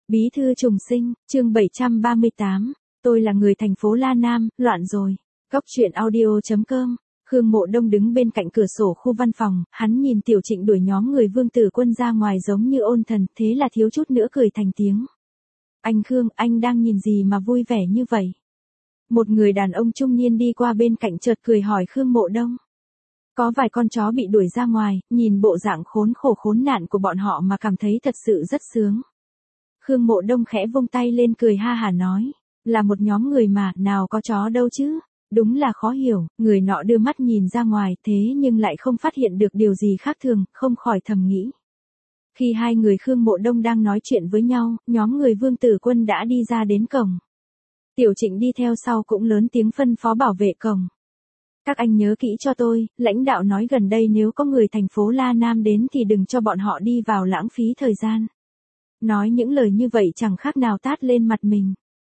Bí thư trùng sinh, chương 738, tôi là người thành phố La Nam, loạn rồi. Góc truyện audio.com. Khương Mộ Đông đứng bên cạnh cửa sổ khu văn phòng, hắn nhìn Tiểu Trịnh đuổi nhóm người Vương Tử Quân ra ngoài giống như ôn thần, thế là thiếu chút nữa cười thành tiếng. Anh Khương, anh đang nhìn gì mà vui vẻ như vậy? Một người đàn ông trung niên đi qua bên cạnh chợt cười hỏi Khương Mộ Đông. Có vài con chó bị đuổi ra ngoài, nhìn bộ dạng khốn khổ khốn nạn của bọn họ mà cảm thấy thật sự rất sướng. Khương Mộ Đông khẽ vung tay lên cười ha hả nói, là một nhóm người mà, nào có chó đâu chứ, đúng là khó hiểu, người nọ đưa mắt nhìn ra ngoài thế nhưng lại không phát hiện được điều gì khác thường, không khỏi thầm nghĩ. Khi hai người Khương Mộ Đông đang nói chuyện với nhau, nhóm người Vương Tử Quân đã đi ra đến cổng. Tiểu Trịnh đi theo sau cũng lớn tiếng phân phó bảo vệ cổng. Các anh nhớ kỹ cho tôi, lãnh đạo nói gần đây nếu có người thành phố La Nam đến thì đừng cho bọn họ đi vào lãng phí thời gian. Nói những lời như vậy chẳng khác nào tát lên mặt mình.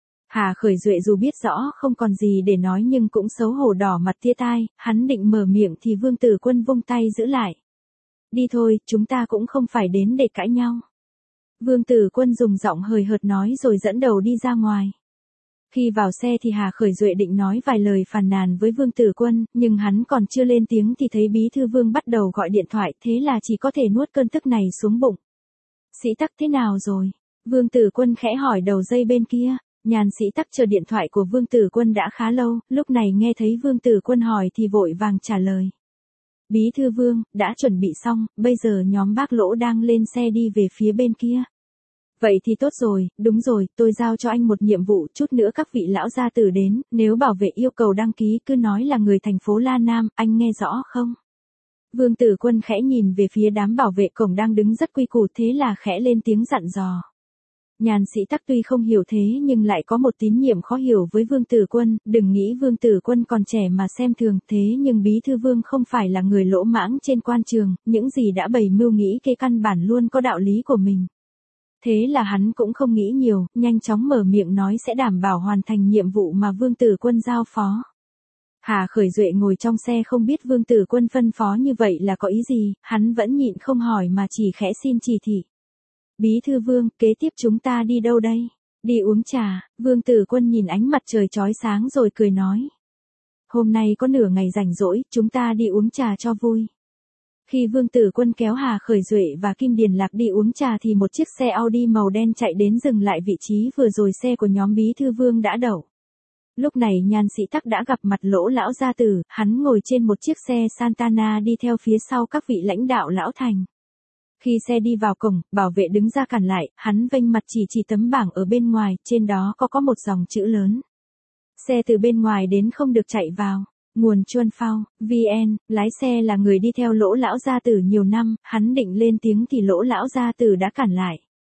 Hà Khởi Duệ dù biết rõ không còn gì để nói nhưng cũng xấu hổ đỏ mặt tia tai, hắn định mở miệng thì Vương Tử Quân vung tay giữ lại. Đi thôi, chúng ta cũng không phải đến để cãi nhau. Vương Tử Quân dùng giọng hời hợt nói rồi dẫn đầu đi ra ngoài. Khi vào xe thì Hà Khởi Duệ định nói vài lời phàn nàn với Vương Tử Quân, nhưng hắn còn chưa lên tiếng thì thấy Bí thư Vương bắt đầu gọi điện thoại, thế là chỉ có thể nuốt cơn tức này xuống bụng. Sĩ Tắc thế nào rồi? Vương Tử Quân khẽ hỏi đầu dây bên kia. Nhàn Sĩ Tắc chờ điện thoại của Vương Tử Quân đã khá lâu, lúc này nghe thấy Vương Tử Quân hỏi thì vội vàng trả lời. Bí thư Vương, đã chuẩn bị xong, bây giờ nhóm bác Lỗ đang lên xe đi về phía bên kia. Vậy thì tốt rồi, đúng rồi, tôi giao cho anh một nhiệm vụ, chút nữa các vị lão gia tử đến, nếu bảo vệ yêu cầu đăng ký cứ nói là người thành phố La Nam, anh nghe rõ không? Vương Tử Quân khẽ nhìn về phía đám bảo vệ cổng đang đứng rất quy củ thế là khẽ lên tiếng dặn dò. Nhàn Sĩ Tắc tuy không hiểu thế nhưng lại có một tín nhiệm khó hiểu với Vương Tử Quân, đừng nghĩ Vương Tử Quân còn trẻ mà xem thường thế nhưng Bí thư Vương không phải là người lỗ mãng trên quan trường, những gì đã bày mưu nghĩ kế căn bản luôn có đạo lý của mình. Thế là hắn cũng không nghĩ nhiều, nhanh chóng mở miệng nói sẽ đảm bảo hoàn thành nhiệm vụ mà Vương Tử Quân giao phó. Hà Khởi Duệ ngồi trong xe không biết Vương Tử Quân phân phó như vậy là có ý gì, hắn vẫn nhịn không hỏi mà chỉ khẽ xin chỉ thị. Bí thư Vương, kế tiếp chúng ta đi đâu đây? Đi uống trà, Vương Tử Quân nhìn ánh mặt trời chói sáng rồi cười nói. Hôm nay có nửa ngày rảnh rỗi, chúng ta đi uống trà cho vui. Khi Vương Tử Quân kéo Hà Khởi Duệ và Kim Điền Lạc đi uống trà thì một chiếc xe Audi màu đen chạy đến dừng lại vị trí vừa rồi xe của nhóm Bí thư Vương đã đậu. Lúc này Nhàn Sĩ Tắc đã gặp mặt Lỗ lão gia tử, hắn ngồi trên một chiếc xe Santana đi theo phía sau các vị lãnh đạo lão thành. Khi xe đi vào cổng, bảo vệ đứng ra cản lại, hắn vênh mặt chỉ tấm bảng ở bên ngoài, trên đó có một dòng chữ lớn. Xe từ bên ngoài đến không được chạy vào. Nguồn Chuân Phao, VN, lái xe là người đi theo Lỗ lão gia tử nhiều năm, hắn định lên tiếng thì Lỗ lão gia tử đã cản lại.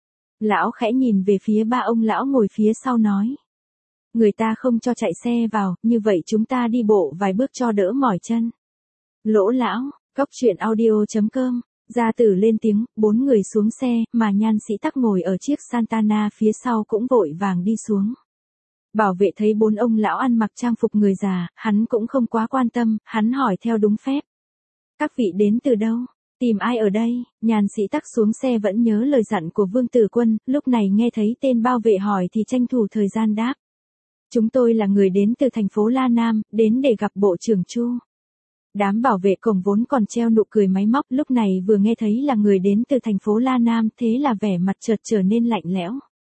Lão khẽ nhìn về phía ba ông lão ngồi phía sau nói. Người ta không cho chạy xe vào, như vậy chúng ta đi bộ vài bước cho đỡ mỏi chân. Lỗ lão, góc truyện audio.com, gia tử lên tiếng, 4 người xuống xe, mà Nhan Sĩ Tắc ngồi ở chiếc Santana phía sau cũng vội vàng đi xuống. Bảo vệ thấy 4 ông lão ăn mặc trang phục người già, hắn cũng không quá quan tâm, hắn hỏi theo đúng phép. Các vị đến từ đâu? Tìm ai ở đây? Nhàn Sĩ Tắc xuống xe vẫn nhớ lời dặn của Vương Tử Quân, lúc này nghe thấy tên bảo vệ hỏi thì tranh thủ thời gian đáp. Chúng tôi là người đến từ thành phố La Nam, đến để gặp Bộ trưởng Chu. Đám bảo vệ cổng vốn còn treo nụ cười máy móc lúc này vừa nghe thấy là người đến từ thành phố La Nam thế là vẻ mặt chợt trở nên lạnh lẽo.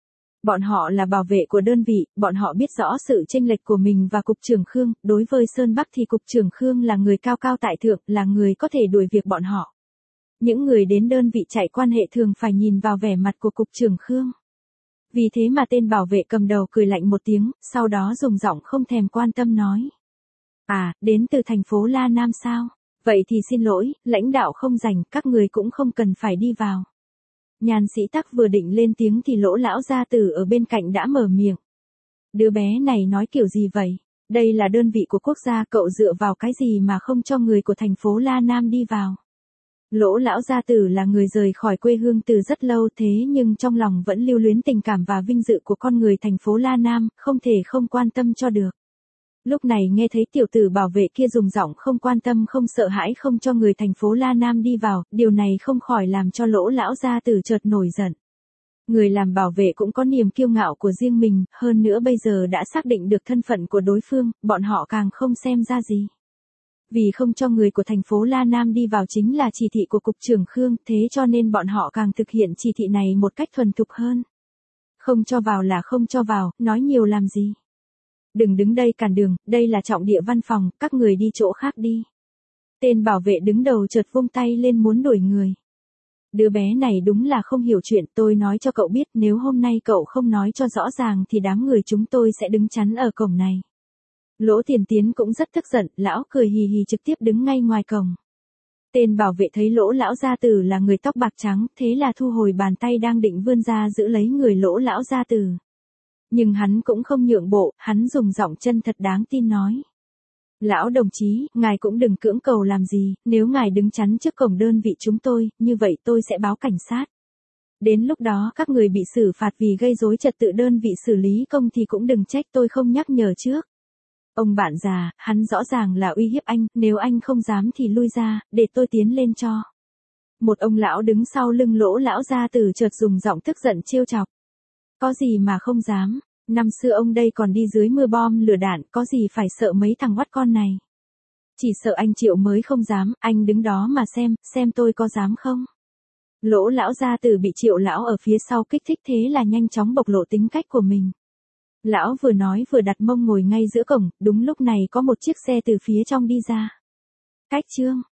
Bọn họ là bảo vệ của đơn vị, bọn họ biết rõ sự chênh lệch của mình và Cục trưởng Khương, đối với Sơn Bắc thì Cục trưởng Khương là người cao cao tại thượng, là người có thể đuổi việc bọn họ. Những người đến đơn vị chạy quan hệ thường phải nhìn vào vẻ mặt của Cục trưởng Khương. Vì thế mà tên bảo vệ cầm đầu cười lạnh một tiếng, sau đó dùng giọng không thèm quan tâm nói. À, đến từ thành phố La Nam sao? Vậy thì xin lỗi, lãnh đạo không rảnh, các người cũng không cần phải đi vào. Nhàn Sĩ Tắc vừa định lên tiếng thì Lỗ lão gia tử ở bên cạnh đã mở miệng. Đứa bé này nói kiểu gì vậy? Đây là đơn vị của quốc gia, cậu dựa vào cái gì mà không cho người của thành phố La Nam đi vào? Lỗ lão gia tử là người rời khỏi quê hương từ rất lâu thế nhưng trong lòng vẫn lưu luyến tình cảm và vinh dự của con người thành phố La Nam, không thể không quan tâm cho được. Lúc này nghe thấy tiểu tử bảo vệ kia dùng giọng không quan tâm không sợ hãi không cho người thành phố La Nam đi vào, điều này không khỏi làm cho Lỗ lão gia tử chợt nổi giận. Người làm bảo vệ cũng có niềm kiêu ngạo của riêng mình, hơn nữa bây giờ đã xác định được thân phận của đối phương, bọn họ càng không xem ra gì. Vì không cho người của thành phố La Nam đi vào chính là chỉ thị của Cục trưởng Khương, thế cho nên bọn họ càng thực hiện chỉ thị này một cách thuần thục hơn. Không cho vào là không cho vào, nói nhiều làm gì. Đừng đứng đây cản đường, đây là trọng địa văn phòng, các người đi chỗ khác đi. Tên bảo vệ đứng đầu chợt vung tay lên muốn đuổi người. Đứa bé này đúng là không hiểu chuyện, tôi nói cho cậu biết nếu hôm nay cậu không nói cho rõ ràng thì đám người chúng tôi sẽ đứng chắn ở cổng này. Lỗ Tiền Tiến cũng rất tức giận, lão cười hì hì trực tiếp đứng ngay ngoài cổng. Tên bảo vệ thấy Lỗ lão gia tử là người tóc bạc trắng, thế là thu hồi bàn tay đang định vươn ra giữ lấy người Lỗ lão gia tử. Nhưng hắn cũng không nhượng bộ, hắn dùng giọng chân thật đáng tin nói. Lão đồng chí, ngài cũng đừng cưỡng cầu làm gì, nếu ngài đứng chắn trước cổng đơn vị chúng tôi, như vậy tôi sẽ báo cảnh sát. Đến lúc đó các người bị xử phạt vì gây rối trật tự đơn vị xử lý công thì cũng đừng trách tôi không nhắc nhở trước. Ông bạn già, hắn rõ ràng là uy hiếp anh, nếu anh không dám thì lui ra, để tôi tiến lên cho. Một ông lão đứng sau lưng Lỗ lão gia tử chợt dùng giọng tức giận trêu chọc. Có gì mà không dám, năm xưa ông đây còn đi dưới mưa bom lửa đạn, có gì phải sợ mấy thằng oắt con này. Chỉ sợ anh Triệu mới không dám, anh đứng đó mà xem tôi có dám không. Lỗ lão gia tử bị Triệu lão ở phía sau kích thích thế là nhanh chóng bộc lộ tính cách của mình. Lão vừa nói vừa đặt mông ngồi ngay giữa cổng, đúng lúc này có một chiếc xe từ phía trong đi ra. Cách Trương,